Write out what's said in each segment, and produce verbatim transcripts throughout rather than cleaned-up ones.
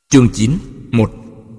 Chương chín. một.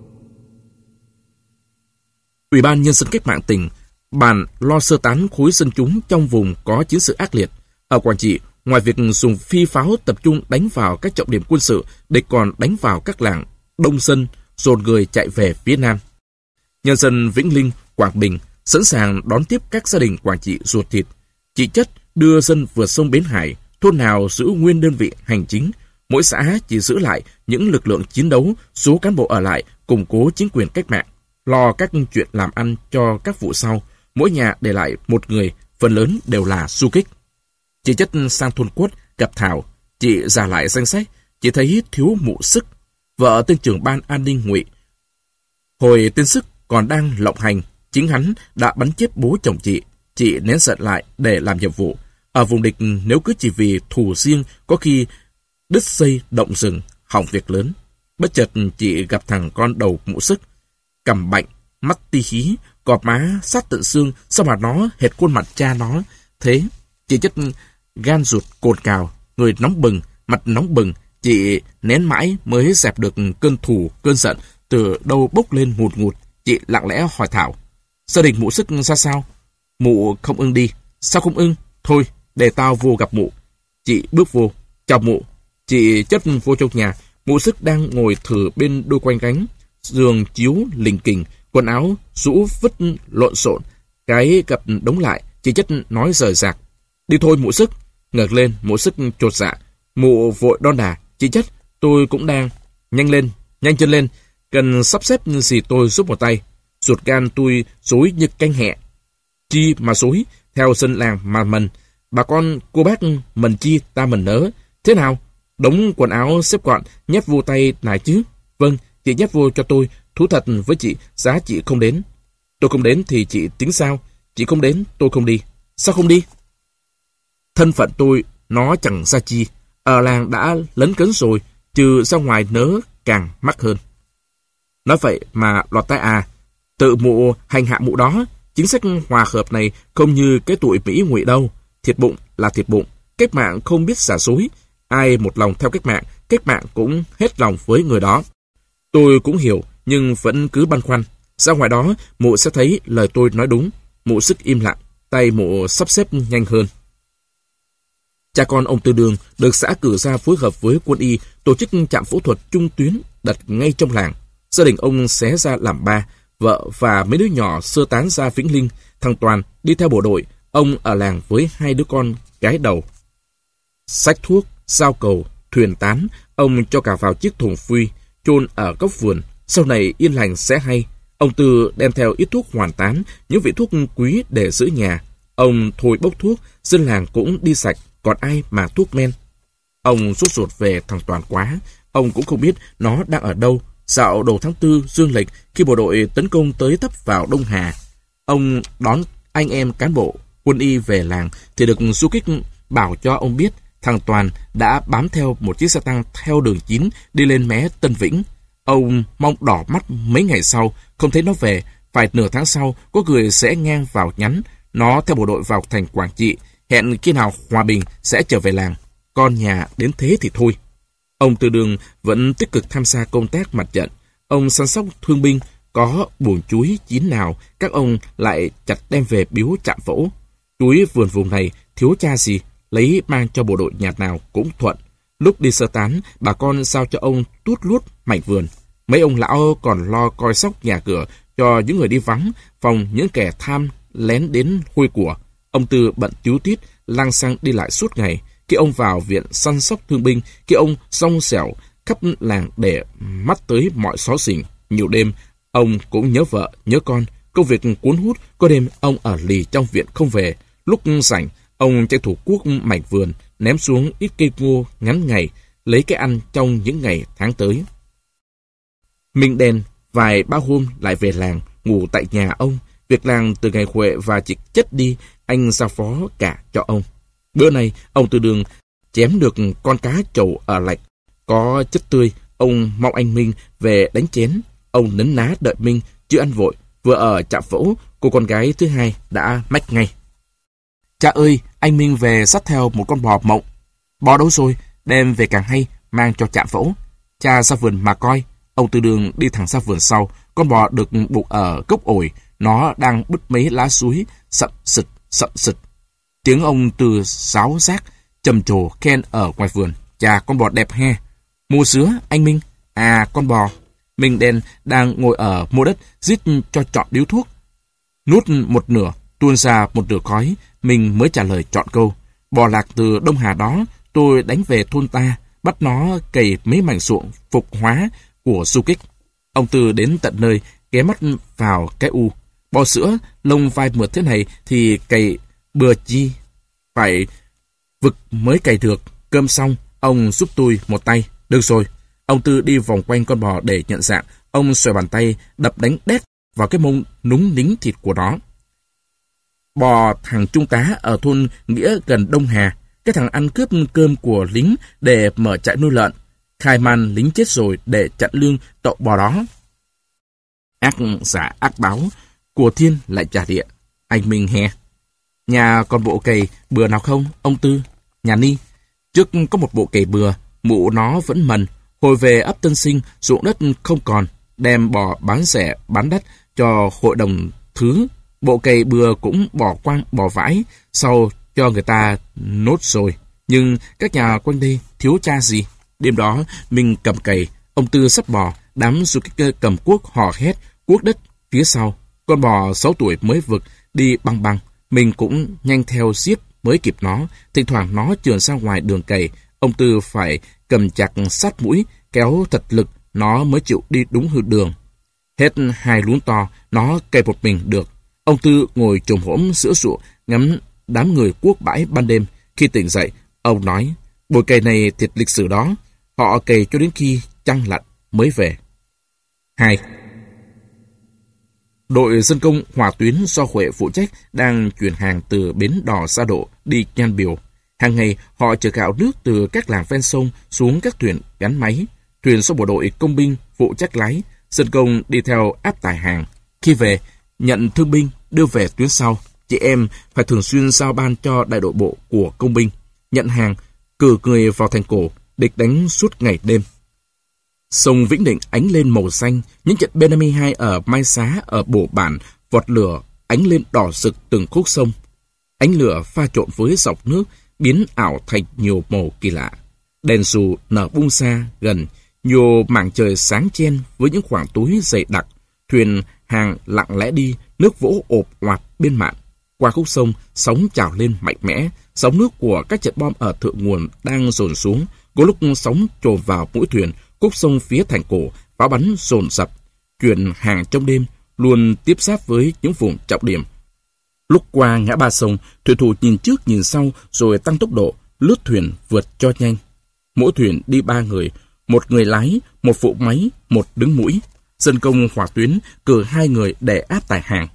Ủy ban Nhân dân cách mạng tỉnh bàn lo sơ tán khối dân chúng trong vùng có chiến sự ác liệt. Ở Quảng Trị, ngoài việc dùng phi pháo tập trung đánh vào các trọng điểm quân sự, địch còn đánh vào các làng đông dân, dồn người chạy về phía Nam. Nhân dân Vĩnh Linh, Quảng Bình sẵn sàng đón tiếp các gia đình Quảng Trị ruột thịt. Chị Chất đưa dân vượt sông Bến Hải, thôn nào giữ nguyên đơn vị hành chính, mỗi xã chỉ giữ lại những lực lượng chiến đấu, số cán bộ ở lại củng cố chính quyền cách mạng, lo các chuyện làm ăn cho các vụ sau, mỗi nhà để lại một người, phần lớn đều là du kích. Chị Chất sang thôn Quất gặp Thảo, chị giả lại danh sách, chị thấy thiếu Mụ Sức, vợ tên trưởng ban an ninh Ngụy. Hồi tên Sức còn đang lộng hành, chính hắn đã bắn chết bố chồng chị, chị nén giận lại để làm nhiệm vụ. Ở vùng địch nếu cứ chỉ vì thù riêng, có khi đứt dây động rừng, hỏng việc lớn. Bất chợt chị gặp thằng con đầu Mụ Sức, cằm bệnh, mắt ti hí, cọp má sát tận xương, sao mà nó hệt khuôn mặt cha nó thế. Chị Chất gan ruột cồn cào, người nóng bừng, mặt nóng bừng. Chị nén mãi mới dẹp được cơn thù, cơn giận từ đâu bốc lên ngùn ngụt. Chị lặng lẽ hỏi Thảo, gia đình Mụ Sức ra sao? Mụ không ưng đi. Sao không ưng? Thôi, để tao vô gặp Mụ. Chị bước vô, chào Mụ. Chị Chất vô trong nhà. Mụ Sức đang ngồi thử bên đôi quanh gánh, giường chiếu lình kình, quần áo rũ vứt lộn xộn, cái gập đống lại. Chị Chất nói rời rạc, đi thôi Mụ Sức. Ngẩng lên, Mụ Sức chột dạ. Mụ vội đon đà, chị Chất, tôi cũng đang. Nhanh lên, nhanh chân lên, cần sắp xếp gì tôi giúp một tay. Ruột gan tôi rối như canh hẹ. Chi mà rối, theo dân làng mà mần. Bà con cô bác mần chi ta mần nớ. Thế nào? Đống quần áo xếp gọn, nhét vô tay này chứ? Vâng, chị nhét vô cho tôi. Thú thật với chị, giá chị không đến. Tôi không đến thì chị tính sao? Chị không đến, tôi không đi. Sao không đi? Thân phận tôi, nó chẳng ra chi. Ở làng đã lấn cấn rồi, trừ ra ngoài nớ càng mắc hơn. Nói vậy mà lọt tai à? Tự Mụ hành hạ Mụ đó. Chính sách hòa hợp này không như cái tụi Mỹ Ngụy đâu. Thiệt bụng là thiệt bụng. Cách mạng không biết xả xối. Ai một lòng theo cách mạng, cách mạng cũng hết lòng với người đó. Tôi cũng hiểu, nhưng vẫn cứ băn khoăn. Ra ngoài đó, Mụ sẽ thấy lời tôi nói đúng. Mụ Sức im lặng, tay Mụ sắp xếp nhanh hơn. Cha con ông Tư Đường được xã cử ra phối hợp với quân y tổ chức trạm phẫu thuật trung tuyến đặt ngay trong làng. Gia đình ông xé ra làm ba, vợ và mấy đứa nhỏ sơ tán ra Vĩnh Linh. Thằng Toàn đi theo bộ đội, ông ở làng với hai đứa con gái đầu. Xách thuốc, dao cầu, thuyền tán, ông cho cả vào chiếc thùng phuy, chôn ở góc vườn. Sau này yên lành sẽ hay. Ông Tư đem theo ít thuốc hoàn tán, những vị thuốc quý để giữ nhà. Ông thôi bốc thuốc, dân làng cũng đi sạch, còn ai mà thuốc men. Ông sốt ruột về thằng Toàn quá, ông cũng không biết nó đang ở đâu. Dạo đầu tháng tư dương lịch, khi bộ đội tấn công tới tấp vào Đông Hà, ông đón anh em cán bộ quân y về làng thì được du kích bảo cho ông biết thằng Toàn đã bám theo một chiếc xe tăng theo đường chín đi lên mé Tân Vĩnh. Ông mong đỏ mắt mấy ngày sau, không thấy nó về. Phải nửa tháng sau, có người sẽ ngang vào nhắn nó theo bộ đội vào thành Quảng Trị, hẹn khi nào hòa bình sẽ trở về làng. Con nhà đến thế thì thôi. Ông Tư Đường vẫn tích cực tham gia công tác mặt trận. Ông săn sóc thương binh, có buồng chuối chín nào các ông lại chặt đem về biếu trạm phẫu. Chuối vườn vùng này thiếu cha gì, lấy mang cho bộ đội nhà nào cũng thuận. Lúc đi sơ tán, bà con giao cho ông tút luốt mảnh vườn. Mấy ông lão còn lo coi sóc nhà cửa cho những người đi vắng, phòng những kẻ tham lén đến hôi của. Ông Tư bận tíu tít, lang xăng đi lại suốt ngày. Khi ông vào viện săn sóc thương binh, khi ông rong xẻo khắp làng để mắt tới mọi xó xỉnh. Nhiều đêm, ông cũng nhớ vợ, nhớ con. Công việc cuốn hút, có đêm ông ở lì trong viện không về. Lúc rảnh, ông tranh thủ cuốc mảnh vườn, ném xuống ít cây ngô ngắn ngày, lấy cái ăn trong những ngày tháng tới. Minh đen, vài ba hôm lại về làng, ngủ tại nhà ông. Việc làng từ ngày Huệ và chị Chất đi, anh giao phó cả cho ông. Bữa nay, ông Tư Đường chém được con cá trầu ở lạch, có chất tươi. Ông mong anh Minh về đánh chén. Ông nấn ná đợi Minh, chưa ăn vội. Vừa ở trạm phẫu, cô con gái thứ hai đã mách ngay. Cha ơi, anh Minh về dắt theo một con bò mộng. Bò đâu rồi? Đem về càng hay, mang cho trạm phẫu. Cha ra vườn mà coi. Ông Tư Đương đi thẳng ra vườn sau. Con bò được buộc ở gốc ổi. Nó đang bứt mấy lá suối, sậm sực, sậm sực. Tiếng ông Tư sáo rác, trầm trồ khen ở ngoài vườn. Chà, con bò đẹp he. Mua sứa, anh Minh. À, con bò. Minh đen đang ngồi ở mô đất, rít cho chọn điếu thuốc. Nuốt một nửa, tuôn ra một nửa khói. Mình mới trả lời chọn câu. Bò lạc từ Đông Hà đó, tôi đánh về thôn ta, bắt nó cày mấy mảnh ruộng phục hóa của du kích. Ông Tư đến tận nơi, ghé mắt vào cái u. Bò sữa, lông vai mượt thế này thì cày bừa chi. Phải vực mới cày được. Cơm xong, ông giúp tôi một tay. Được rồi. Ông Tư đi vòng quanh con bò để nhận dạng. Ông xòe bàn tay, đập đánh đét vào cái mông núng nính thịt của nó. Bò thằng trung tá ở thôn Nghĩa gần Đông Hà. Cái thằng ăn cướp cơm của lính để mở trại nuôi lợn. Khai man lính chết rồi để chặn lương tội bò đó. Ác giả ác báo, của thiên lại trả địa. Anh Minh he. Nhà còn bộ cày bừa nào không, ông Tư? Nhà Ni. Trước có một bộ cày bừa, mụ nó vẫn mần. Hồi về ấp Tân Sinh, ruộng đất không còn. Đem bò bán rẻ, bán đắt cho hội đồng thứ. Bộ cày bừa cũng bỏ quang, bỏ vãi. Sau cho người ta nốt rồi. Nhưng các nhà quanh đây thiếu cha gì. Đêm đó, mình cầm cày, ông Tư sắp bò, đám du kích cầm cuốc hò hét, cuốc đất phía sau. Con bò sáu tuổi mới vực, đi băng băng. Mình cũng nhanh theo xiết mới kịp nó. Thỉnh thoảng nó trườn ra ngoài đường cày. Ông Tư phải cầm chặt sát mũi, kéo thật lực, nó mới chịu đi đúng hướng đường. Hết hai luống to, nó cày một mình được. Ông Tư ngồi chồm hổm giữa ruộng, ngắm đám người cuốc bãi ban đêm. Khi tỉnh dậy, ông nói, bồi cày này thiệt lịch sử đó. Họ cày cho đến khi trăng lặn mới về. hai. Đội dân công Hòa Tuyến do Huệ phụ trách đang chuyển hàng từ bến đò Sa Độ đi Nhan Biểu. Hàng ngày họ chở gạo nước từ các làng ven sông xuống các thuyền gắn máy. Thuyền do bộ đội công binh phụ trách lái, dân công đi theo áp tải hàng. Khi về, nhận thương binh đưa về tuyến sau. Chị em phải thường xuyên giao ban cho đại đội bộ của công binh. Nhận hàng, cử người vào thành cổ, địch đánh suốt ngày đêm. Sông Vĩnh Định ánh lên màu xanh, những trận B năm mươi hai ở Mai Xá, ở Bổ Bản, vọt lửa ánh lên đỏ rực từng khúc sông. Ánh lửa pha trộn với dọc nước, biến ảo thành nhiều màu kỳ lạ. Đèn dù nở bung xa gần, nhiều mảng trời sáng chen với những khoảng túi dày đặc. Thuyền hàng lặng lẽ đi, nước vỗ ộp oạt bên mạn. Qua khúc sông, sóng trào lên mạnh mẽ. Sóng nước của các trận bom ở thượng nguồn đang dồn xuống. Có lúc sóng trồm vào mũi thuyền, khúc sông phía thành cổ, pháo bắn dồn dập. Chuyển hàng trong đêm luôn tiếp giáp với những vùng trọng điểm. Lúc qua ngã ba sông, thủy thủ nhìn trước nhìn sau rồi tăng tốc độ, lướt thuyền vượt cho nhanh. Mỗi thuyền đi ba người, một người lái, một phụ máy, một đứng mũi. Dân công Hòa Tuyến cử hai người để áp tải hàng.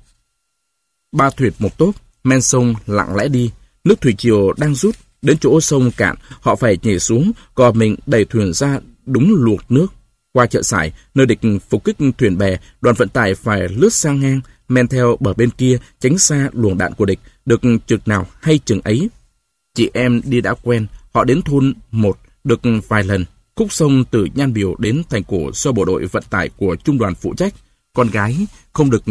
Ba thuyền một tốp, men sông lặng lẽ đi. Nước thủy triều đang rút, đến chỗ sông cạn, họ phải nhảy xuống, còn mình đẩy thuyền ra đúng luộc nước. Qua chợ sải, nơi địch phục kích thuyền bè, đoàn vận tải phải lướt sang ngang, men theo bờ bên kia, tránh xa luồng đạn của địch, được chừng nào hay chừng ấy. Chị em đi đã quen, họ đến thôn một được vài lần. Khúc sông từ Nhan Biểu đến thành cổ do bộ đội vận tải của trung đoàn phụ trách. Con gái không được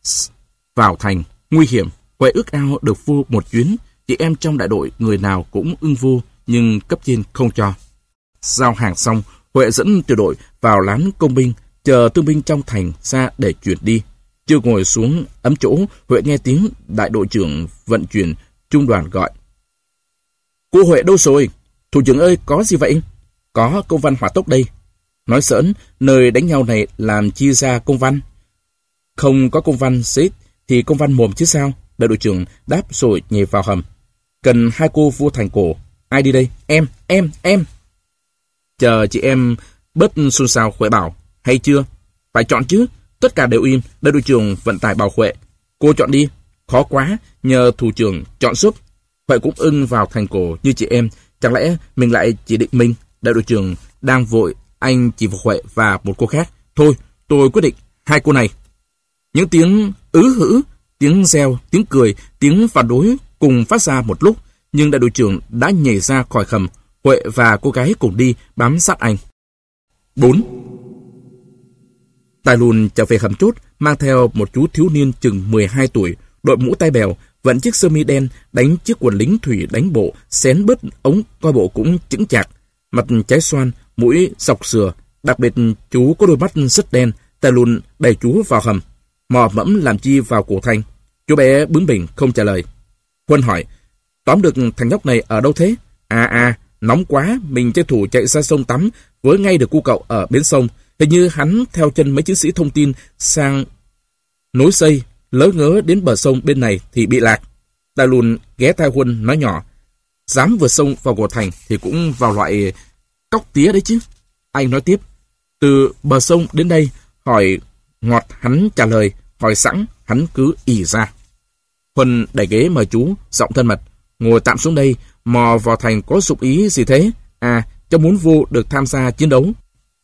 vào thành, nguy hiểm. Huệ ước ao được vô một chuyến. Chị em trong đại đội người nào cũng ưng vô, nhưng cấp trên không cho. Giao hàng xong, Huệ dẫn tiểu đội vào lán công binh, chờ thương binh trong thành ra để chuyển đi. Chưa ngồi xuống ấm chỗ, Huệ nghe tiếng đại đội trưởng vận chuyển trung đoàn gọi. Cô Huệ đâu rồi? Thủ trưởng ơi, có gì vậy? Có công văn hỏa tốc đây. Nói giỡn, nơi đánh nhau này làm chi ra công văn? Không có công văn xếp thì công văn mồm chứ sao? Đại đội trưởng đáp rồi nhảy vào hầm. Cần hai cô vua thành cổ. Ai đi đây? Em, em, em. Chờ chị em bớt xôn xao, Huệ bảo. Hay chưa? Phải chọn chứ. Tất cả đều im. Đại đội trưởng vận tải bảo Huệ. Cô chọn đi. Khó quá, nhờ thủ trưởng chọn giúp. Huệ cũng ưng vào thành cổ như chị em. Chẳng lẽ mình lại chỉ định mình? Đại đội trưởng đang vội, anh chỉ vào Huệ và một cô khác. Thôi, tôi quyết định hai cô này. Những tiếng ứ hữ, tiếng reo, tiếng cười, tiếng phản đối cùng phát ra một lúc. Nhưng đại đội trưởng đã nhảy ra khỏi hầm. Huệ và cô gái cùng đi bám sát anh. bốn. Tài Lùn trở về hầm chốt, mang theo một chú thiếu niên chừng mười hai tuổi, đội mũ tai bèo, vận chiếc sơ mi đen, đánh chiếc quần lính thủy đánh bộ, xén bớt ống coi bộ cũng chững chạc, mặt trái xoan, mũi dọc sừa, đặc biệt chú có đôi mắt rất đen. Tài Lùn đẩy chú vào hầm, mò mẫm làm chi vào cổ Thanh. Chú bé bướng bỉnh không trả lời. Huân hỏi, tóm được thằng nhóc này ở đâu thế? À à, nóng quá, mình tranh thủ chạy ra sông tắm, với ngay được cu cậu ở bến sông. Hình như hắn theo chân mấy chiến sĩ thông tin sang nối xây, lỡ ngớ đến bờ sông bên này thì bị lạc. Tài Lùn ghé tai Huân nói nhỏ, dám vượt sông vào cổ thành thì cũng vào loại cóc tía đấy chứ. Anh nói tiếp, từ bờ sông đến đây, hỏi ngọt hắn trả lời, hỏi sẵn hắn cứ ì ra. Huân đẩy ghế mời chú, giọng thân mật, ngồi tạm xuống đây, mò vào thành có dụng ý gì thế? À, cháu muốn vô được tham gia chiến đấu.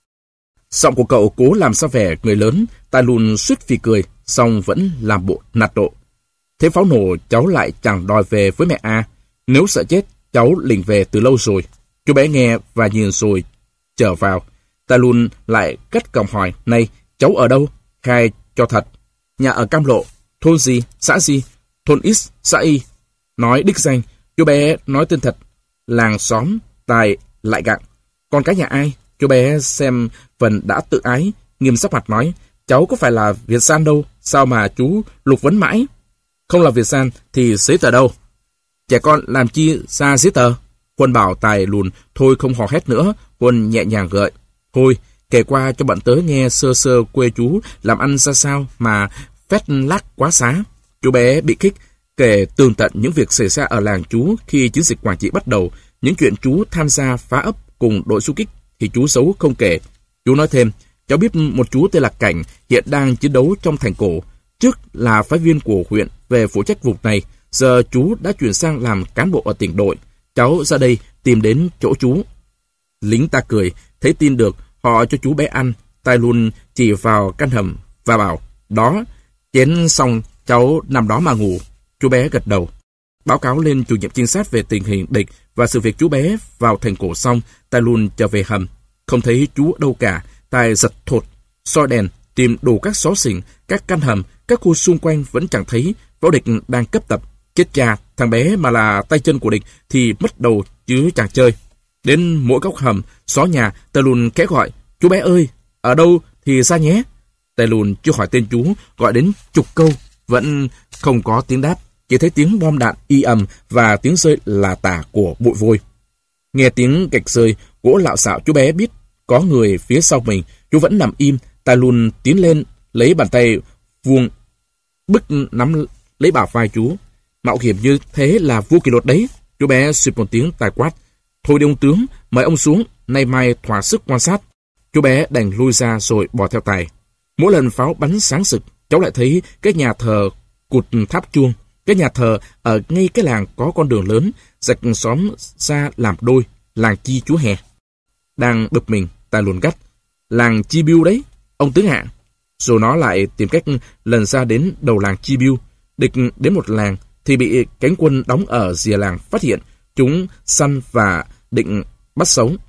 Giọng của cậu cố làm sao vẻ người lớn. Tài Lùn suýt phì cười, song vẫn làm bộ nạt độ. Thế pháo nổ cháu lại chẳng đòi về với mẹ à? Nếu sợ chết, cháu lỉnh về từ lâu rồi. Chú bé nghe và nhìn rồi trở vào. Tài Lùn lại cất còng hỏi, này, cháu ở đâu? Khai cho thật. Nhà ở Cam Lộ. Thôn gì? Xã gì? Thôn X, xã Y. Nói đích danh. Chú bé nói tên thật. Làng xóm, Tài lại gặng. Con cái nhà ai? Chú bé xem phần đã tự ái, nghiêm sắc mặt nói, cháu có phải là Việt San đâu, sao mà chú lục vấn mãi? Không là Việt San thì giấy tờ đâu? Trẻ con làm chi ra giấy tờ? Huân bảo Tài Lùn thôi không hò hét nữa. Huân nhẹ nhàng gợi, thôi kể qua cho bọn tớ nghe sơ sơ quê chú làm ăn ra sao mà phét lác quá xá. Chú bé bị khích, kể tường tận những việc xảy ra ở làng chú khi chiến dịch Quảng Trị bắt đầu, những chuyện chú tham gia phá ấp cùng đội xung kích thì chú giấu không kể. Chú nói thêm, cháu biết một chú tên là Cảnh hiện đang chiến đấu trong thành cổ, trước là phái viên của huyện về phụ trách vùng này, giờ chú đã chuyển sang làm cán bộ ở tỉnh đội. Cháu ra đây tìm đến chỗ chú. Lính ta cười, thấy tin được, họ cho chú bé ăn. Tài Lùn chỉ vào căn hầm và bảo, đó, chén xong cháu nằm đó mà ngủ. Chú bé gật đầu. Báo cáo lên chủ nhiệm trinh sát về tình hình địch và sự việc chú bé vào thành cổ xong, Tài Lùn trở về hầm. Không thấy chú đâu cả. Tài giật thột, soi đèn, tìm đủ các xó xỉnh, các căn hầm, các khu xung quanh vẫn chẳng thấy. Võ địch đang cấp tập. Chết cha, thằng bé mà là tay chân của địch thì mất đầu chứ chẳng chơi. Đến mỗi góc hầm, xó nhà, Tài Lùn khẽ gọi, chú bé ơi, ở đâu thì ra nhé. Tài Lùn chưa hỏi tên chú, gọi đến chục câu, vẫn không có tiếng đáp. Chỉ thấy tiếng bom đạn y ầm và tiếng rơi là tả của bụi vôi. Nghe tiếng gạch rơi, gỗ lạo xạo, chú bé biết có người phía sau mình. Chú vẫn nằm im. Tài Lùn tiến lên, lấy bàn tay vuông bức nắm lấy bả vai chú. Mạo hiểm như thế là vô kỷ luật đấy. Chú bé suýt một tiếng tài quát, thôi đi ông tướng, mời ông xuống, nay mai thỏa sức quan sát. Chú bé đành lui ra rồi bỏ theo Tài. Mỗi lần pháo bắn sáng sực, cháu lại thấy cái nhà thờ cụt tháp chuông. Cái nhà thờ ở ngay cái làng có con đường lớn, rạch xóm ra làm đôi, làng Chi chú Hè. Đang bực mình, Tài Lùn gắt, làng Chi Biêu đấy, ông tướng ạ. Rồi nó lại tìm cách lần ra đến đầu làng Chi Biêu. Địch đến một làng thì bị cánh quân đóng ở rìa làng phát hiện, chúng săn và định bắt sống.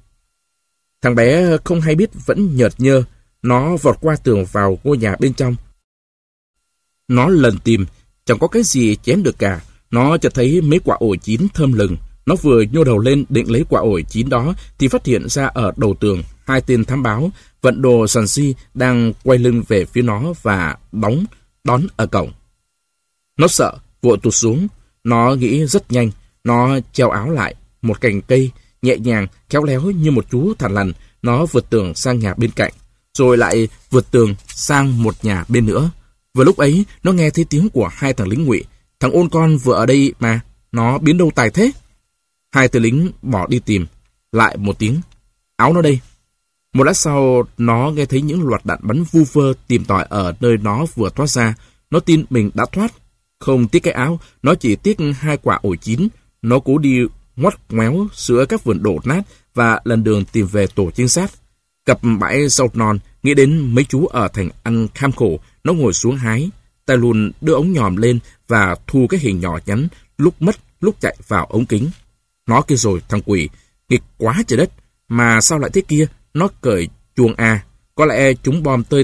Thằng bé không hay biết vẫn nhợt nhơ, nó vọt qua tường vào ngôi nhà bên trong. Nó lần tìm, chẳng có cái gì chém được cả. Nó chợt thấy mấy quả ổi chín thơm lừng. Nó vừa nhô đầu lên định lấy quả ổi chín đó thì phát hiện ra ở đầu tường hai tên thám báo vận đồ sàn si đang quay lưng về phía nó và đóng đón ở cổng. Nó sợ, vội tụt xuống. Nó nghĩ rất nhanh. Nó treo áo lại một cành cây, nhẹ nhàng, khéo léo như một chú thằn lằn. Nó vượt tường sang nhà bên cạnh, rồi lại vượt tường sang một nhà bên nữa. Vừa lúc ấy, nó nghe thấy tiếng của hai thằng lính ngụy. Thằng ôn con vừa ở đây mà, nó biến đâu tài thế? Hai tên lính bỏ đi tìm. Lại một tiếng, áo nó đây. Một lát sau, nó nghe thấy những loạt đạn bắn vu vơ tìm tòi ở nơi nó vừa thoát ra. Nó tin mình đã thoát. Không tiếc cái áo, nó chỉ tiếc hai quả ổi chín. Nó cố đi ngoắt ngoéo giữa các vườn đổ nát và lần đường tìm về tổ trinh sát. Cặp bãi rau non, nghĩ đến mấy chú ở thành ăn kham khổ, nó ngồi xuống hái. Tài Lùn đưa ống nhòm lên và thu cái hình nhỏ nhắn, lúc mất, lúc chạy vào ống kính. Nó kia rồi, thằng quỷ, nghịch quá trời đất, mà sao lại thế kia? Nó cởi chuông A, có lẽ chúng bom tơi tả,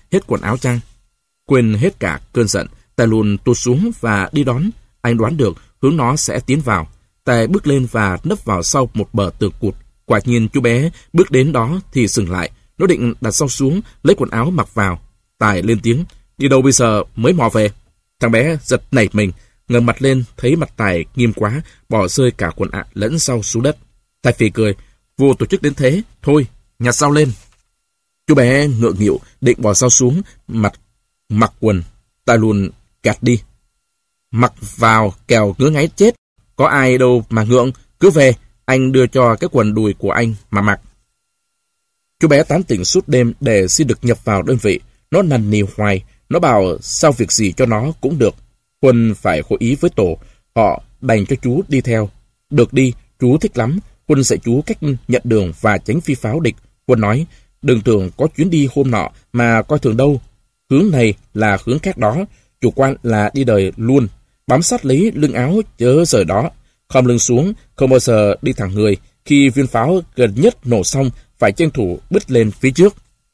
hết quần áo chăng? Quên hết cả cơn giận, Tài lùn tụt xuống và đi đón. Anh đoán được hướng nó sẽ tiến vào. Tài bước lên và nấp vào sau một bờ tường cụt. Quả nhiên chú bé bước đến đó thì dừng lại. Nó định đặt rau xuống, lấy quần áo mặc vào. Tài lên tiếng, đi đâu bây giờ mới mò về? Thằng bé giật nảy mình, ngẩng mặt lên thấy mặt Tài nghiêm quá, bỏ rơi cả quần áo lẫn rau xuống đất. Tài phì cười, vô tổ chức đến thế, thôi, nhặt rau lên. Chú bé ngượng nghịu định bỏ rau xuống, mặt mặc quần. Tài lùn gạt đi. Mặc vào kèo ngứa ngáy chết. Có ai đâu mà ngượng, cứ về, anh đưa cho cái quần đùi của anh mà mặc. Chú bé tán tỉnh suốt đêm để xin được nhập vào đơn vị. Nó nằn nì hoài, nó bảo sao việc gì cho nó cũng được. Quân phải hội ý với tổ, họ đành cho chú đi theo. Được đi, chú thích lắm. Quân dạy chú cách nhận đường và tránh phi pháo địch. Quân nói, đừng tưởng có chuyến đi hôm nọ mà coi thường đâu. Hướng này là hướng khác đó, chủ quan là đi đời luôn. Bám sát lấy lưng áo chớ rời đó. Khom lưng xuống, không bao giờ đi thẳng người. Khi viên pháo gần nhất nổ xong, phải tranh thủ bứt lên phía trước.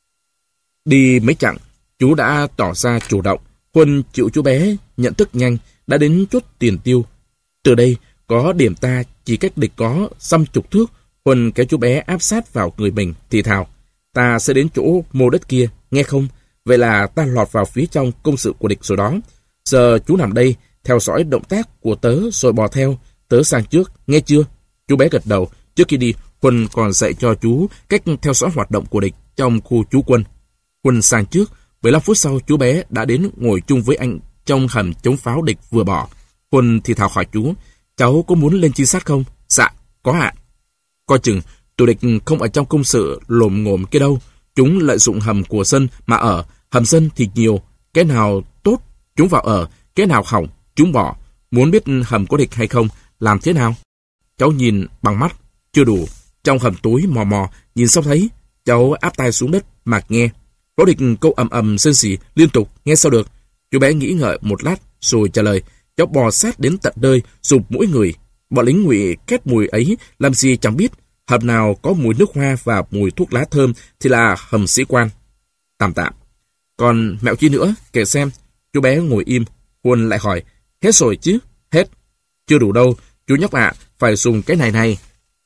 Đi mấy chặng, chú đã tỏ ra chủ động. Quân chịu chú bé, nhận thức nhanh, đã đến chốt tiền tiêu. Từ đây, có điểm ta chỉ cách địch có dăm chục thước. Quân kéo chú bé áp sát vào người mình, thì thào. Ta sẽ đến chỗ mô đất kia, nghe không? Vậy là ta lọt vào phía trong công sự của địch rồi đó. Giờ chú nằm đây, theo dõi động tác của tớ rồi bò theo. Tớ sang trước, nghe chưa? Chú bé gật đầu. Trước khi đi, Quân còn dạy cho chú cách theo dõi hoạt động của địch trong khu trú quân. Quân sang trước, mười lăm phút sau chú bé đã đến ngồi chung với anh trong hầm chống pháo địch vừa bỏ. Quân thì thào hỏi chú, cháu có muốn lên trinh sát không? Dạ, có ạ. Coi chừng, tụi địch không ở trong công sự lồm ngồm kia đâu. Chúng lợi dụng hầm của dân mà ở. Hầm dân thì nhiều, cái nào tốt chúng vào ở, cái nào hỏng chúng bỏ. Muốn biết hầm có địch hay không, làm thế nào? Cháu nhìn bằng mắt, chưa đủ. Trong hầm tối mò mò, nhìn sao thấy. Cháu áp tai xuống đất mà nghe. Có địch câu ầm ầm rên rỉ liên tục, nghe sao được? Chú bé nghĩ ngợi một lát rồi trả lời. Cháu bò sát đến tận nơi, dùng mũi người. Bọn lính Ngụy két mùi ấy làm gì chẳng biết. Hầm nào có mùi nước hoa và mùi thuốc lá thơm thì là hầm sĩ quan. Tạm tạm. Còn mẹo chi nữa, kể xem. Chú bé ngồi im. Quân lại hỏi, hết rồi chứ? Hết. Chưa đủ đâu, chú nhóc ạ, phải dùng cái này này.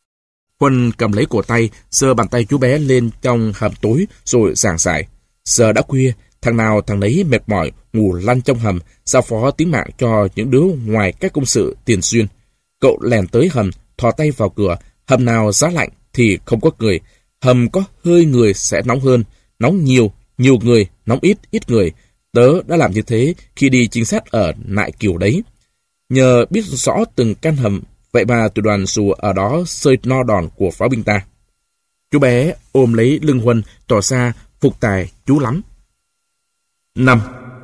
Quân cầm lấy cổ tay, giơ bàn tay chú bé lên trong hầm tối rồi giảng giải. Giờ đã khuya, thằng nào thằng nấy mệt mỏi, ngủ lăn trong hầm, giao phó tính mạng cho những đứa ngoài các công sự tiền xuyên. Cậu lèn tới hầm, thò tay vào cửa, hầm nào giá lạnh thì không có người. Hầm có hơi người sẽ nóng hơn, nóng nhiều, nhiều người, nóng ít, ít người. Tớ đã làm như thế khi đi trinh sát ở Nại Kiều đấy. Nhờ biết rõ từng căn hầm, vậy mà tụi đoàn xù ở đó sơi no đòn của pháo binh ta. Chú bé ôm lấy lưng Huân, tỏ ra phục tài chú lắm. Năm.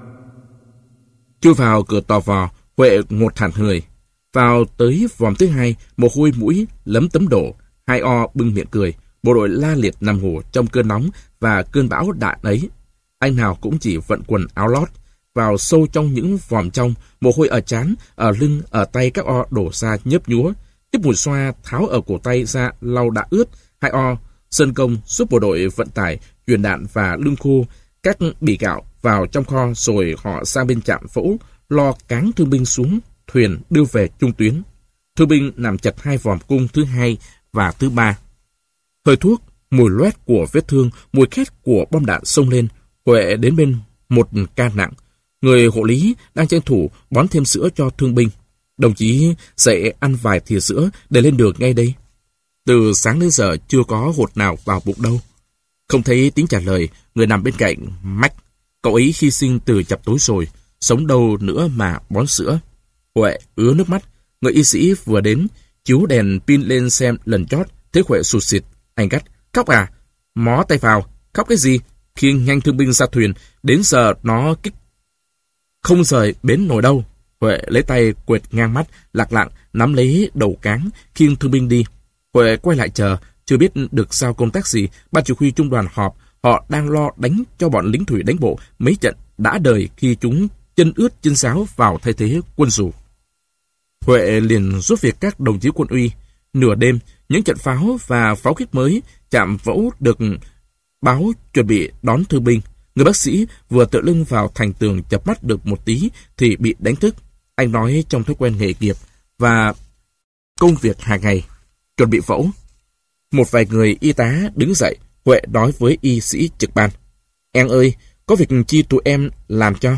Chui vào cửa tò vò, Huệ ngột hẳn người. Vào tới vòm thứ hai, mồ hôi mũi lấm tấm đổ, hai o bưng miệng cười. Bộ đội la liệt nằm ngủ trong cơn nóng và cơn bão đạn ấy. Anh nào cũng chỉ vận quần áo lót, vào sâu trong những vòm trong, mồ hôi ở trán, ở lưng, ở tay các o đổ ra nhấp nhúa. Tiếp mùi xoa tháo ở cổ tay ra lau đã ướt, hai o sân công giúp bộ đội vận tải, truyền đạn và lương khô, các bì gạo vào trong kho rồi họ sang bên trạm phẫu, lo cáng thương binh xuống thuyền đưa về trung tuyến. Thương binh nằm chật hai vòm cung thứ hai và thứ ba. Hơi thuốc, mùi loét của vết thương, mùi khét của bom đạn xông lên. Huệ đến bên một ca nặng. Người hộ lý đang tranh thủ bón thêm sữa cho thương binh. Đồng chí dạy ăn vài thìa sữa để lên đường ngay đây. Từ sáng đến giờ chưa có hột nào vào bụng đâu. Không thấy tiếng trả lời, người nằm bên cạnh mách. Cậu ấy hy sinh từ chập tối rồi, sống đâu nữa mà bón sữa. Huệ ứa nước mắt. Người y sĩ vừa đến, chiếu đèn pin lên xem lần chót, thấy Huệ sụt sịt. Anh gắt, khóc à? Mó tay vào, khóc cái gì? Khiêng nhanh thương binh ra thuyền, đến giờ nó kích không rời bến nổi đâu. Huệ lấy tay quệt ngang mắt, lạc lặng nắm lấy đầu cáng, khiêng thương binh đi. Huệ quay lại chờ, chưa biết được sao công tác gì. Ban chỉ huy trung đoàn họp, họ đang lo đánh cho bọn lính thủy đánh bộ mấy trận đã đời khi chúng chân ướt chân sáo vào thay thế quân dù. Huệ liền giúp việc các đồng chí quân uy. Nửa đêm, những trận pháo và pháo kích mới chạm vỗ được báo chuẩn bị đón thương binh. Người bác sĩ vừa tựa lưng vào thành tường chợp mắt được một tí thì bị đánh thức. Anh nói trong thói quen nghề nghiệp và công việc hàng ngày, chuẩn bị phẫu. Một vài người y tá đứng dậy, Huệ nói với y sĩ trực ban: "Em ơi, có việc chi tụi em làm cho?"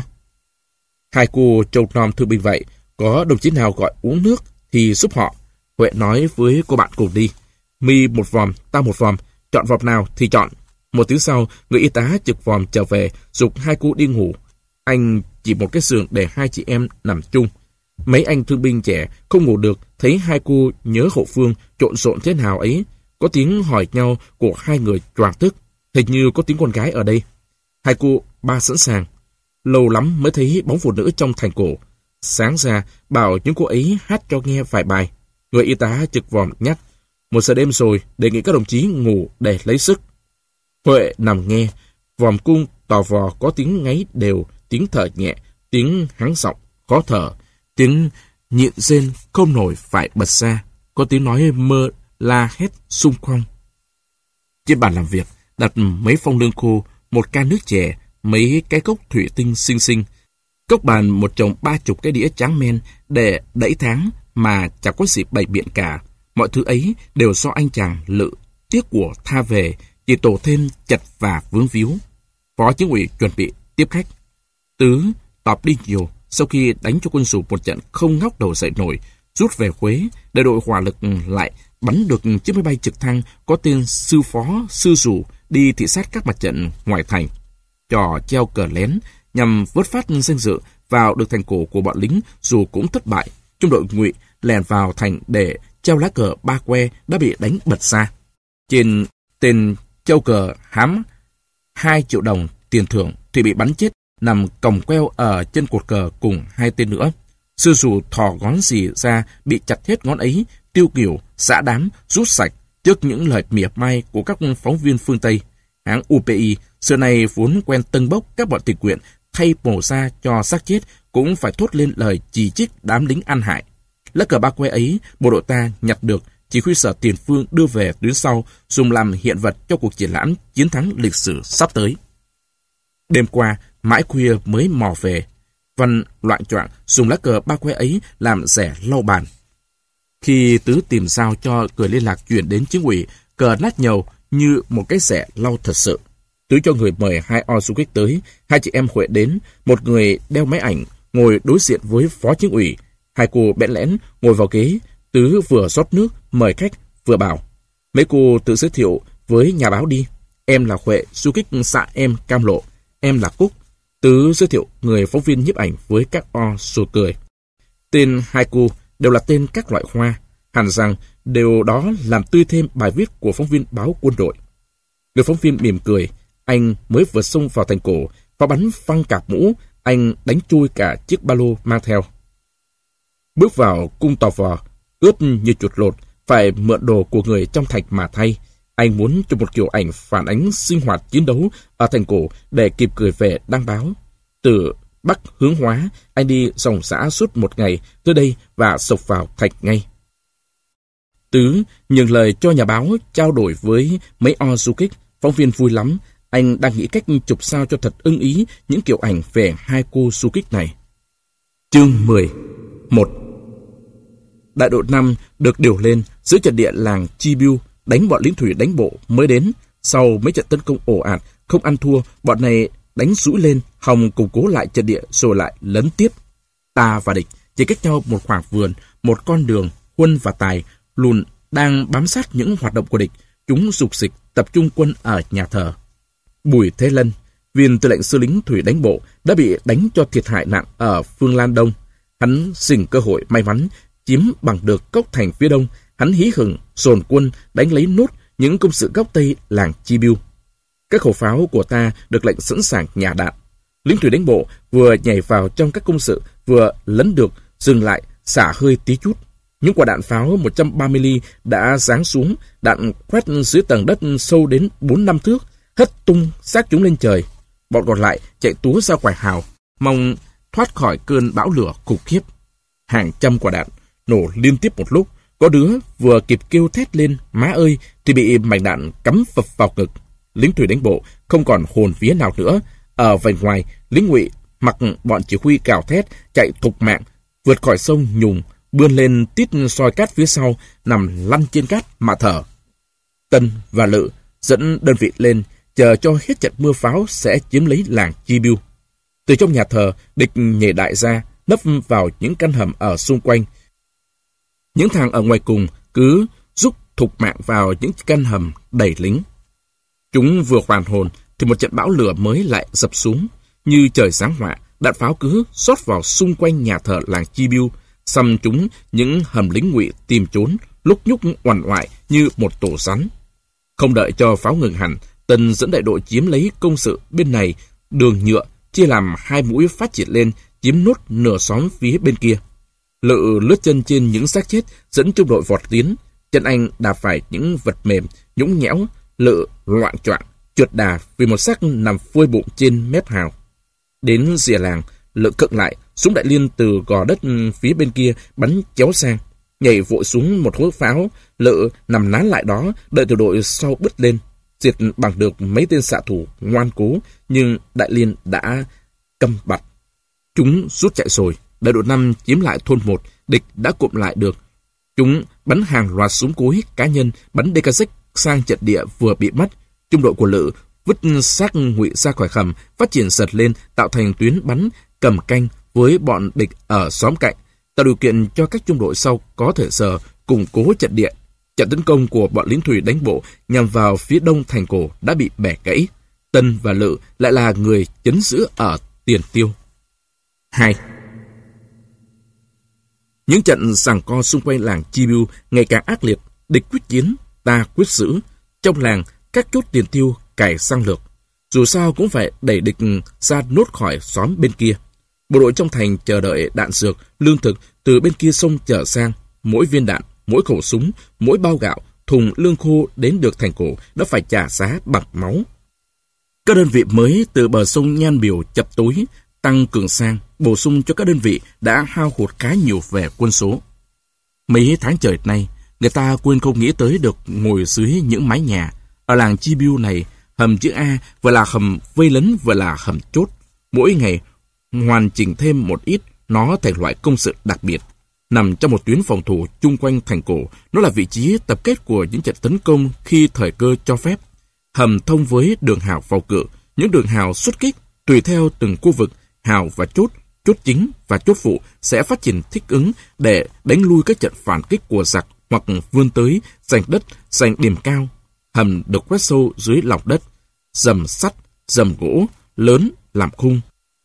Hai cô trông nom thương binh vậy, có đồng chí nào gọi uống nước thì giúp họ. Huệ nói với cô bạn cùng đi: "Mi một vòm, tao một vòm, chọn vòm nào thì chọn." Một tiếng sau, người y tá trực vòm trở về, giục hai cô đi ngủ. Anh chỉ một cái giường để hai chị em nằm chung. Mấy anh thương binh trẻ không ngủ được, thấy hai cô nhớ hậu phương trộn rộn thế nào ấy. Có tiếng hỏi nhau của hai người choàng thức. Hình như có tiếng con gái ở đây. Hai cô ba sẵn sàng. Lâu lắm mới thấy bóng phụ nữ trong thành cổ. Sáng ra bảo những cô ấy hát cho nghe vài bài. Người y tá trực vòm nhắc: "Một giờ đêm rồi, đề nghị các đồng chí ngủ để lấy sức." Huệ nằm nghe. Vòm cung tò vò có tiếng ngáy đều, tiếng thở nhẹ, tiếng hắng giọng khó thở, tiếng nhịn rên không nổi phải bật ra, có tiếng nói mơ la hét xung quanh. Trên bàn làm việc đặt mấy phong lương khô, một can nước chè, mấy cái cốc thủy tinh xinh xinh. Cốc bàn một chồng ba chục cái đĩa tráng men để đẩy tháng mà chẳng có gì bày biện cả. Mọi thứ ấy đều do anh chàng Lự tiếc của tha về, chỉ tổ thêm chật và vướng víu. Phó Chính ủy chuẩn bị tiếp khách. Tứ tọp đi nhiều sau khi đánh cho quân Sủ một trận không ngóc đầu dậy nổi, rút về Huế để đội hỏa lực lại bắn được chiếc máy bay trực thăng có tên Sư Phó Sư Sủ đi thị sát các mặt trận ngoài thành. Trò treo cờ lén nhằm vớt phát danh dự vào được thành cổ của bọn lính dù cũng thất bại. Trung đội Ngụy lèn vào thành để treo lá cờ ba que đã bị đánh bật ra. Trên tên treo cờ hám hai triệu đồng tiền thưởng thì bị bắn chết, nằm còng queo ở chân cột cờ cùng hai tên nữa. Sư Sủ thò ngón gì ra bị chặt hết ngón ấy, tiêu kiểu, xã đám, rút sạch trước những lời mỉa mai của các phóng viên phương Tây. Hãng u pê i xưa nay vốn quen tâng bốc các bọn tình nguyện thay mổ ra cho xác chết cũng phải thốt lên lời chỉ trích đám lính ăn hại. Lá cờ ba que ấy bộ đội ta nhặt được, chỉ huy sở Tiền Phương đưa về tuyến sau dùng làm hiện vật cho cuộc triển lãm chiến thắng lịch sử sắp tới. Đêm qua mãi khuya mới mò về. Văn loạng choạng dùng lá cờ ba que ấy làm rẻ lau bàn. Khi Tứ tìm sao cho người liên lạc chuyển đến chính ủy, cờ nát nhầu như một cái rẻ lau thật sự. Tứ cho người mời hai o du kích tới, hai chị em Huệ đến, một người đeo máy ảnh ngồi đối diện với phó chính ủy. Hai cô bẽn lẽn ngồi vào ghế. Tứ vừa rót nước mời khách vừa bảo: "Mấy cô tự giới thiệu với nhà báo đi. Em là Huệ, du kích xã em Cam Lộ. Em là Cúc." Tứ giới thiệu người phóng viên nhiếp ảnh với các o rồi cười. Tên hai cô đều là tên các loại hoa, hẳn rằng đều đó làm tươi thêm bài viết của phóng viên báo Quân đội. Người phóng viên mỉm cười. Anh mới vừa xông vào thành cổ, pháo bắn phăng cạp mũ, anh đánh chui cả chiếc ba lô mang theo. Bước vào cung tò vò, ướt như chuột lột, phải mượn đồ của người trong thành mà thay. Anh muốn cho một kiểu ảnh phản ánh sinh hoạt chiến đấu ở thành cổ để kịp gửi về đăng báo. Từ Bắc hướng Hóa, anh đi dòng xã suốt một ngày, tới đây và sộc vào thành ngay. Tứ nhường lời cho nhà báo trao đổi với mấy o du kích. Phóng viên vui lắm. Anh đang nghĩ cách chụp sao cho thật ưng ý những kiểu ảnh về hai cô du kích này. Chương mười. một. Đại đội năm được điều lên giữa trận địa làng Chi Biu đánh bọn lính thủy đánh bộ mới đến. Sau mấy trận tấn công ồ ạt, không ăn thua, bọn này đánh rũi lên, hòng củng cố lại trận địa rồi lại lấn tiếp. Ta và địch chỉ cách nhau một khoảng vườn, một con đường. Huân và Tài luôn đang bám sát những hoạt động của địch. Chúng dục dịch tập trung quân ở nhà thờ. Bùi Thế Lân, viên tư lệnh sư lính thủy đánh bộ, đã bị đánh cho thiệt hại nặng ở Phương Lan Đông. Hắn xin cơ hội may mắn chiếm bằng được cốc thành phía đông. Hắn hí hửng dồn quân đánh lấy nốt những công sự góc tây làng Chi Biu. Các khẩu pháo của ta được lệnh sẵn sàng nhả đạn. Lính thủy đánh bộ vừa nhảy vào trong các công sự, vừa lấn được dừng lại xả hơi tí chút. Những quả đạn pháo một trăm ba mươi ly đã giáng xuống, đạn quét dưới tầng đất sâu đến bốn năm thước, hất tung xác chúng lên trời. Bọn còn lại chạy túa ra ngoài hào, mong thoát khỏi cơn bão lửa khủng khiếp. Hàng trăm quả đạn nổ liên tiếp một lúc, có đứa vừa kịp kêu thét lên má ơi thì bị mảnh đạn cắm phập vào ngực. Lính thủy đánh bộ không còn hồn vía nào nữa, Ở vành ngoài, lính Ngụy mặc bọn chỉ huy cào thét chạy thục mạng, vượt khỏi sông Nhùng, bươn lên tít soi cát phía sau, nằm lăn trên cát mà thở. Tân và Lự dẫn đơn vị lên, chờ cho hết trận mưa pháo sẽ chiếm lấy làng Chi Biêu. Từ trong nhà thờ, địch nhảy đại ra, nấp vào những căn hầm ở xung quanh. Những thằng ở ngoài cùng cứ rúc thục mạng vào những căn hầm đầy lính. Chúng vừa hoàn hồn thì một trận bão lửa mới lại dập xuống. Như trời giáng họa, đạn pháo cứ xót vào xung quanh nhà thờ làng Chi Biêu, xăm chúng những hầm lính Ngụy tìm trốn, lúc nhúc oằn oại như một tổ rắn. Không đợi cho pháo ngừng hẳn, Tân dẫn đại đội chiếm lấy công sự bên này, đường nhựa chia làm hai mũi phát triển lên, chiếm nốt nửa xóm phía bên kia. Lự lướt chân trên những xác chết, dẫn trung đội vọt tiến. Chân anh đạp phải những vật mềm, nhũng nhẽo. Lự loạng choạng trượt đà vì một xác nằm phơi bụng trên mép hào. Đến rìa làng, Lự cận lại, súng đại liên từ gò đất phía bên kia bắn chéo sang. Nhảy vội xuống một hố pháo, Lự nằm nán lại đó, đợi tiểu đội sau bứt lên. Diệt bằng được mấy tên xạ thủ ngoan cố, nhưng đại liên đã câm bặt. Chúng rút chạy rồi. Đại đội năm chiếm lại thôn một, địch đã cụm lại được. Chúng bắn hàng loạt súng cối cá nhân, bắn đê ca dếch sang trận địa vừa bị mất. Trung đội của Lự vứt xác Ngụy ra khỏi hầm, phát triển giật lên, tạo thành tuyến bắn cầm canh với bọn địch ở xóm cạnh, tạo điều kiện cho các trung đội sau có thể giờ củng cố trận địa. Trận tấn công của bọn lính thủy đánh bộ nhằm vào phía đông thành cổ đã bị bẻ gãy. Tân và Lự lại là người chấn giữ ở tiền tiêu. hai. Những trận giằng co xung quanh làng Chi Biêu ngày càng ác liệt, địch quyết chiến, ta quyết giữ. Trong làng, các chốt tiền tiêu cày sang lược. Dù sao cũng phải đẩy địch ra nốt khỏi xóm bên kia. Bộ đội trong thành chờ đợi đạn dược, lương thực từ bên kia sông chở sang. Mỗi viên đạn, mỗi khẩu súng, mỗi bao gạo, thùng lương khô đến được thành cổ đã phải trả giá bằng máu. Các đơn vị mới từ bờ sông Nhan Biểu chập tối, tăng cường sang, bổ sung cho các đơn vị đã hao hụt khá nhiều về quân số. Mấy tháng trời nay, người ta quên không nghĩ tới được ngồi dưới những mái nhà. Ở làng Chi Biêu này, hầm chữ A vừa là hầm vây lấn vừa là hầm chốt. Mỗi ngày hoàn chỉnh thêm một ít, nó thành loại công sự đặc biệt. Nằm trong một tuyến phòng thủ chung quanh thành cổ, nó là vị trí tập kết của những trận tấn công khi thời cơ cho phép. Hầm thông với đường hào vào cự, những đường hào xuất kích tùy theo từng khu vực, hào và chốt, chốt chính và chốt phụ sẽ phát triển thích ứng để đánh lui các trận phản kích của giặc hoặc vươn tới giành đất, giành điểm cao. Hầm được quét sâu dưới lòng đất, dầm sắt, dầm gỗ lớn làm khung.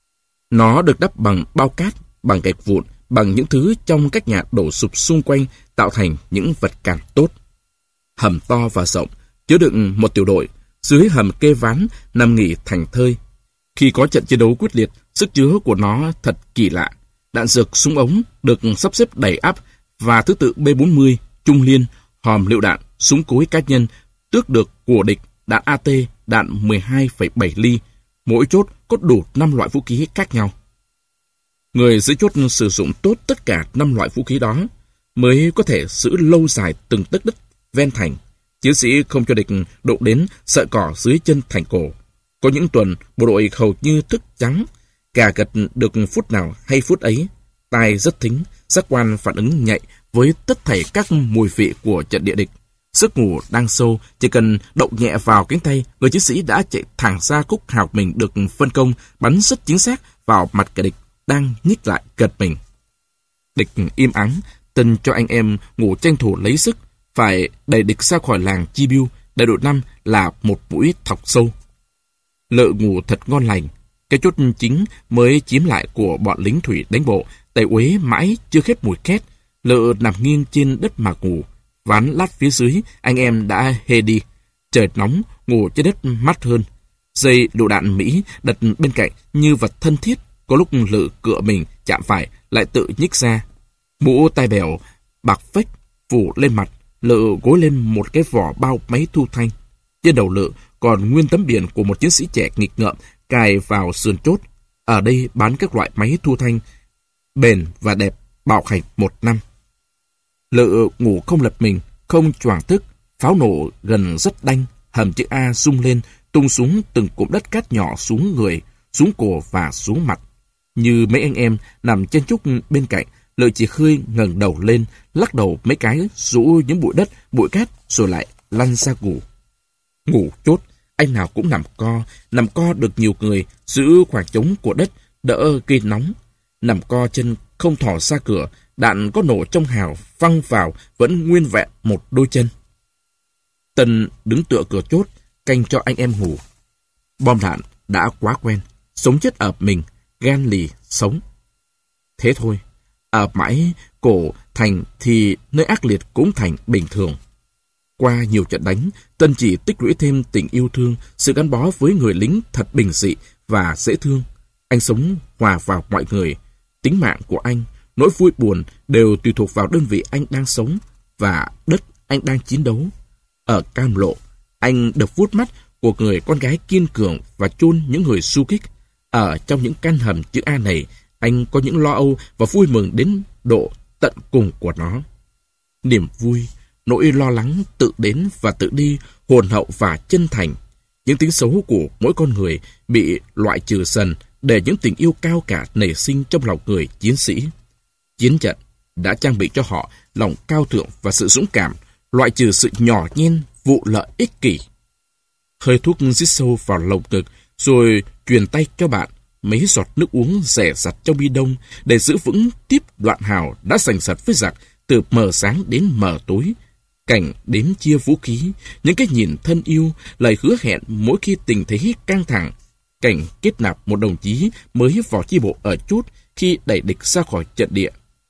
Nó được đắp bằng bao cát, bằng gạch vụn, bằng những thứ trong các nhà đổ sụp xung quanh tạo thành những vật cản tốt. Hầm to và rộng, chứa đựng một tiểu đội. Dưới hầm kê ván nằm nghỉ thành thơi. Khi có trận chiến đấu quyết liệt, sức chứa của nó thật kỳ lạ. Đạn dược súng ống được sắp xếp đầy ắp và thứ tự B bốn mươi, trung liên, hòm lựu đạn, súng cối cá nhân tước được của địch, đạn A T, đạn mười hai phẩy bảy ly. Mỗi chốt có đủ năm loại vũ khí khác nhau. Người giữ chốt sử dụng tốt tất cả năm loại vũ khí đó mới có thể giữ lâu dài từng tấc đất ven thành. Chiến sĩ không cho địch đụng đến sợi cỏ dưới chân thành cổ. Có những tuần, bộ đội hầu như thức trắng, gà gật được phút nào hay phút ấy. Tai rất thính, giác quan phản ứng nhạy với tất thảy các mùi vị của trận địa địch. Giấc ngủ đang sâu, chỉ cần động nhẹ vào cánh tay, người chiến sĩ đã chạy thẳng ra khúc hào mình được phân công, bắn rất chính xác vào mặt kẻ địch đang nhích lại gần mình. Địch im ắng, Tân cho anh em ngủ tranh thủ lấy sức, phải đẩy địch ra khỏi làng Chi Biêu. Đại đội năm là một mũi thọc sâu. Lự ngủ thật ngon lành. Cái chốt chính mới chiếm lại của bọn lính thủy đánh bộ, tay uế mãi chưa hết mùi khét. Lự nằm nghiêng trên đất mà ngủ. Ván lát phía dưới, anh em đã hê đi. Trời nóng, ngủ trên đất mát hơn. Dây lựu đạn Mỹ đặt bên cạnh như vật thân thiết. Có lúc Lự cựa mình chạm phải, lại tự nhích ra. Mũ tai bèo, bạc phếch, phủ lên mặt. Lự gối lên một cái vỏ bao máy thu thanh. Trên đầu Lự còn nguyên tấm biển của một chiến sĩ trẻ nghịch ngợm cài vào sườn chốt. Ở đây bán các loại máy thu thanh bền và đẹp, bảo hành một năm. Lự ngủ không lật mình, không choàng thức. Pháo nổ gần rất đanh, hầm chữ A rung lên, tung xuống từng cụm đất cát nhỏ xuống người. xuống cổ và xuống mặt. Như mấy anh em nằm chen chúc bên cạnh, Lự chỉ khơi ngẩng đầu lên, lắc đầu mấy cái, rũ những bụi đất, bụi cát, rồi lại lăn ra ngủ. Ngủ chốt, anh nào cũng nằm co, nằm co được nhiều người, giữ khoảng trống của đất, đỡ gây nóng. Nằm co chân không thò ra cửa, đạn có nổ trong hào, văng vào, vẫn nguyên vẹn một đôi chân. Tân đứng tựa cửa chốt, canh cho anh em ngủ. Bom đạn đã quá quen, sống chết ợp mình, gan lì, sống. Thế thôi, ợp mãi, cổ thành thì nơi ác liệt cũng thành bình thường. Qua nhiều trận đánh, Tân chỉ tích lũy thêm tình yêu thương, sự gắn bó với người lính thật bình dị và dễ thương. Anh sống hòa vào mọi người. Tính mạng của anh, nỗi vui buồn đều tùy thuộc vào đơn vị anh đang sống và đất anh đang chiến đấu. Ở Cam Lộ, anh được vuốt mắt của người con gái kiên cường và chôn những người du kích. Ở trong những căn hầm chữ A này, anh có những lo âu và vui mừng đến độ tận cùng của nó. Niềm vui, nỗi lo lắng tự đến và tự đi, hồn hậu và chân thành. Những tính xấu của mỗi con người bị loại trừ dần để những tình yêu cao cả nảy sinh trong lòng người chiến sĩ. Chiến trận đã trang bị cho họ lòng cao thượng và sự dũng cảm, loại trừ sự nhỏ nhen, vụ lợi ích kỷ. Hơi thuốc dít sâu vào lồng ngực, rồi truyền tay cho bạn mấy giọt nước uống rẻ rặt trong bi đông để giữ vững tiếp đoạn hào đã giành giật với giặc từ mờ sáng đến mờ tối. Cảnh đếm chia vũ khí, những cái nhìn thân yêu, lời hứa hẹn mỗi khi tình thế căng thẳng. Cảnh kết nạp một đồng chí mới vào chi bộ ở chốt khi đẩy địch ra khỏi trận địa.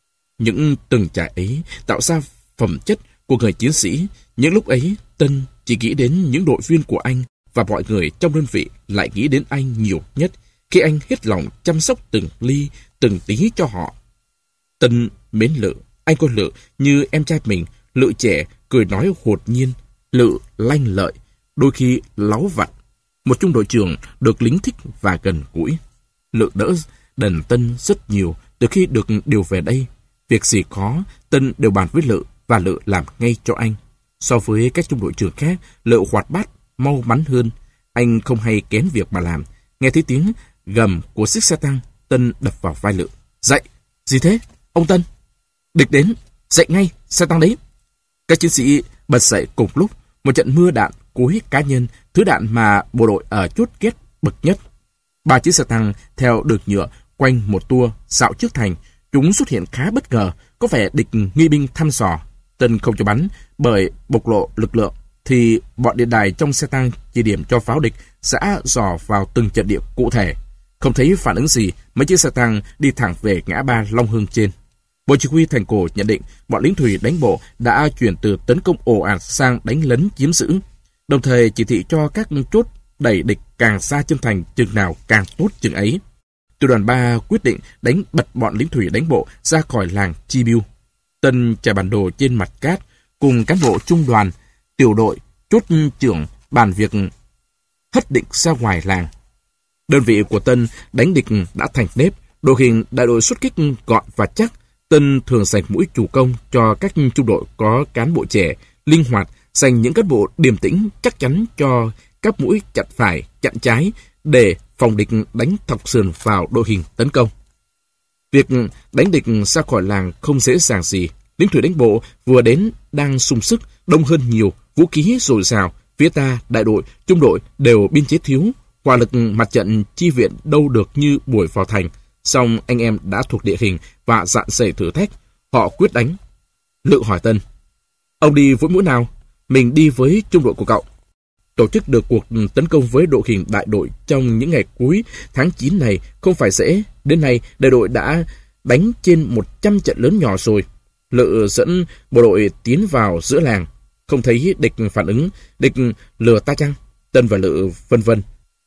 Những từng trải ấy tạo ra phẩm chất của người chiến sĩ. Những lúc ấy, Tân chỉ nghĩ đến những đội viên của anh và mọi người trong đơn vị lại nghĩ đến anh nhiều nhất khi anh hết lòng chăm sóc từng ly, từng tí cho họ. Tân mến Lự, anh coi Lự như em trai mình. Lự trẻ, cười nói hột nhiên. Lự lanh lợi, đôi khi láu vặt. Một trung đội trưởng được lính thích và gần gũi. Lự đỡ đần Tân rất nhiều từ khi được điều về đây. Việc gì khó, Tân đều bàn với Lự và Lự làm ngay cho anh. So với các trung đội trưởng khác, Lự hoạt bát, mau mắn hơn. Anh không hay kén việc mà làm. Nghe thấy tiếng gầm của chiếc xe tăng, Tân đập vào vai Lự. Dậy! Gì thế? Ông Tân! Địch đến! Dậy ngay! Xe tăng đấy! Các chiến sĩ bật dậy cùng lúc. Một trận mưa đạn cối cá nhân, thứ đạn mà bộ đội ở chốt ghét bực nhất. Ba chiếc xe tăng theo đường nhựa quanh một tour dạo trước thành. Chúng xuất hiện khá bất ngờ, có vẻ địch nghi binh thăm dò. Tân không cho bắn, bởi bộc lộ lực lượng thì bọn điện đài trong xe tăng chỉ điểm cho pháo địch sẽ dò vào từng trận địa cụ thể. Không thấy phản ứng gì, mấy chiếc xe tăng đi thẳng về ngã ba Long Hương trên. Bộ chỉ huy thành cổ nhận định bọn lính thủy đánh bộ đã chuyển từ tấn công ồ ạt sang đánh lấn chiếm giữ, đồng thời chỉ thị cho các chốt đẩy địch càng xa chân thành chừng nào càng tốt chừng ấy. Tiểu đoàn ba quyết định đánh bật bọn lính thủy đánh bộ ra khỏi làng Chi Biêu. Tân trải bản đồ trên mặt cát cùng cán bộ trung đoàn, tiểu đội, chốt trưởng bàn việc hất địch ra ngoài làng. Đơn vị của Tân đánh địch đã thành nếp, đội hình đại đội xuất kích gọn và chắc. Tân thường dành mũi chủ công cho các trung đội có cán bộ trẻ, linh hoạt, dành những cán bộ điềm tĩnh chắc chắn cho các mũi chặn phải, chặn trái để phòng địch đánh thọc sườn vào đội hình tấn công. Việc đánh địch ra khỏi làng không dễ dàng gì. Lính thủy đánh bộ vừa đến đang sung sức, đông hơn nhiều, vũ khí dồi dào. Phía ta, đại đội, trung đội đều biên chế thiếu, hỏa lực mặt trận chi viện đâu được như buổi vào thành. Song anh em đã thuộc địa hình và dạn dày thử thách, họ quyết đánh. Lự hỏi Tân: Ông đi với mũi nào? Mình đi với trung đội của cậu. Tổ chức được cuộc tấn công với đội hình đại đội trong những ngày cuối tháng chín này không phải dễ. Đến nay, đại đội đã đánh trên một trăm trận lớn nhỏ rồi. Lự dẫn bộ đội tiến vào giữa làng. Không thấy địch phản ứng, địch lừa ta chăng? Tân và Lự vân vân.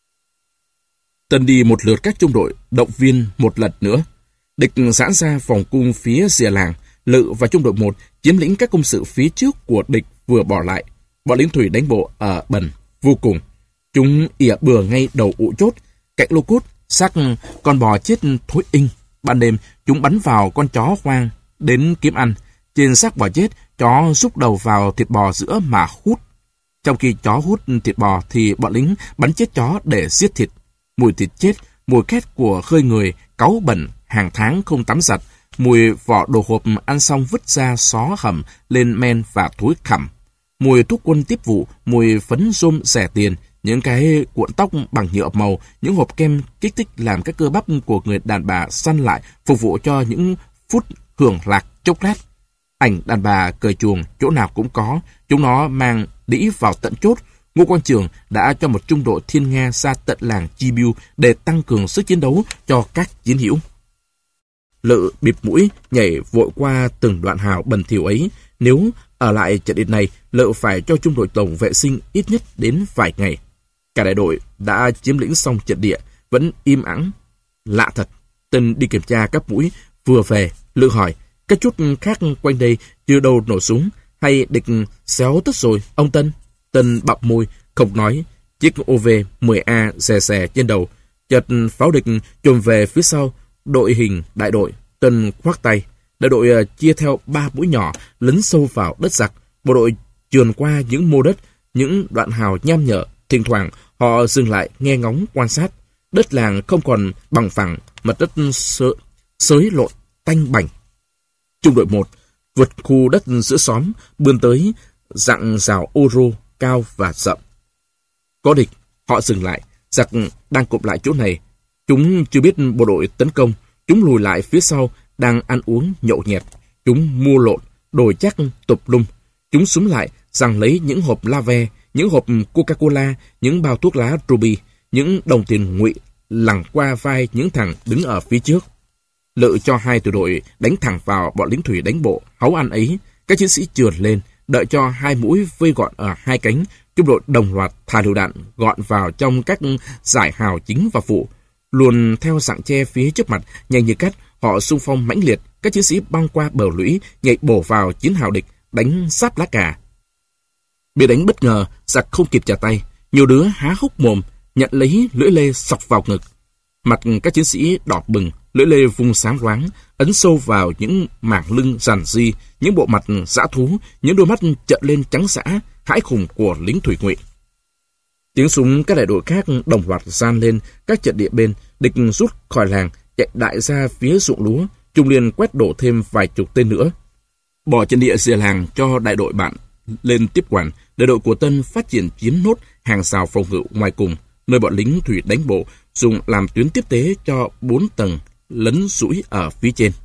Tân đi một lượt các trung đội, động viên một lần nữa. Địch giãn ra vòng cung phía rìa làng. Lự và trung đội một chiếm lĩnh các công sự phía trước của địch vừa bỏ lại. Bọn lính thủy đánh bộ ở bần vô cùng. Chúng ỉa bừa ngay đầu ụ chốt, cạnh lô cốt, xác con bò chết thối inh. Ban đêm, chúng bắn vào con chó hoang đến kiếm ăn. Trên xác bò chết, chó rúc đầu vào thịt bò giữa mà hút. Trong khi chó hút thịt bò thì bọn lính bắn chết chó để giết thịt. Mùi thịt chết mùi khét của khơi người, cáu bẩn, hàng tháng không tắm giặt, mùi vỏ đồ hộp ăn xong vứt ra xó hầm lên men và thối khẩm, mùi thuốc quân tiếp vụ, mùi phấn rôm rẻ tiền, những cái cuộn tóc bằng nhựa màu, những hộp kem kích thích làm các cơ bắp của người đàn bà săn lại, phục vụ cho những phút hưởng lạc chốc lát. Ảnh đàn bà cởi chuồng chỗ nào cũng có, chúng nó mang đĩ vào tận chốt. Ngô Quang Trường đã cho một trung đội thiên nga ra tận làng Chi Biêu để tăng cường sức chiến đấu cho các chiến hữu. Lự bịt mũi nhảy vội qua từng đoạn hào bẩn thỉu ấy. Nếu ở lại trận địch này, Lự phải cho trung đội tổng vệ sinh ít nhất đến vài ngày. Cả đại đội đã chiếm lĩnh xong trận địa, vẫn im ắng. Lạ thật, Tân đi kiểm tra các mũi vừa về. Lự hỏi, các chút khác quanh đây chưa đâu nổ súng, hay địch xéo tất rồi, ông Tân? Tân bặm môi, không nói. Chiếc ô vê mười A xè xè trên đầu. Chợt pháo địch chồm về phía sau. Đội hình đại đội. Tân khoác tay. Đại đội chia theo ba mũi nhỏ lấn sâu vào đất giặc. Bộ đội trườn qua những mô đất, những đoạn hào nham nhở. Thỉnh thoảng họ dừng lại nghe ngóng quan sát. Đất làng không còn bằng phẳng, mặt đất sơ, xới lộn tanh bành. Trung đội một vượt khu đất giữa xóm, bươn tới dặng rào ô rô cao và rậm. Có địch, họ dừng lại. Giặc đang cụp lại chỗ này. Chúng chưa biết bộ đội tấn công. Chúng lùi lại phía sau, đang ăn uống nhậu nhẹt. Chúng mua lộn, đổi chắc tụp lung. Chúng xúm lại, giằng lấy những hộp la ve, những hộp Coca-Cola, những bao thuốc lá Ruby, những đồng tiền ngụy lẳng qua vai những thằng đứng ở phía trước. Lự cho hai tiểu đội đánh thẳng vào bọn lính thủy đánh bộ háu ăn ấy. Các chiến sĩ trườn lên, đợi cho hai mũi vây gọn ở hai cánh. Trung đội đồng loạt thả lựu đạn gọn vào trong các giải hào chính và phụ. Luồn theo dạng tre phía trước mặt, nhanh như cắt, họ xung phong mãnh liệt. Các chiến sĩ băng qua bờ lũy, nhảy bổ vào chiến hào địch, đánh sát lá cà. Bị đánh bất ngờ, giặc không kịp trả tay. Nhiều đứa há hốc mồm, nhận lấy lưỡi lê sọc vào ngực. Mặt các chiến sĩ đỏ bừng, lưỡi lê vung sáng loáng, ấn sâu vào những mảng lưng rằn ri, những bộ mặt dã thú, những đôi mắt trợn lên trắng dã, hãi khủng của lính thủy ngụy. Tiếng súng các đại đội khác đồng loạt gian lên các trận địa bên. Địch rút khỏi làng, chạy đại ra phía ruộng lúa. Trung Liên quét đổ thêm vài chục tên nữa. Bỏ trận địa rìa làng cho đại đội bạn lên tiếp quản. Đại đội của Tân phát triển chiếm nốt hàng rào phòng ngự ngoài cùng, nơi bọn lính thủy đánh bộ dùng làm tuyến tiếp tế cho bốn tầng lấn sũi ở phía trên.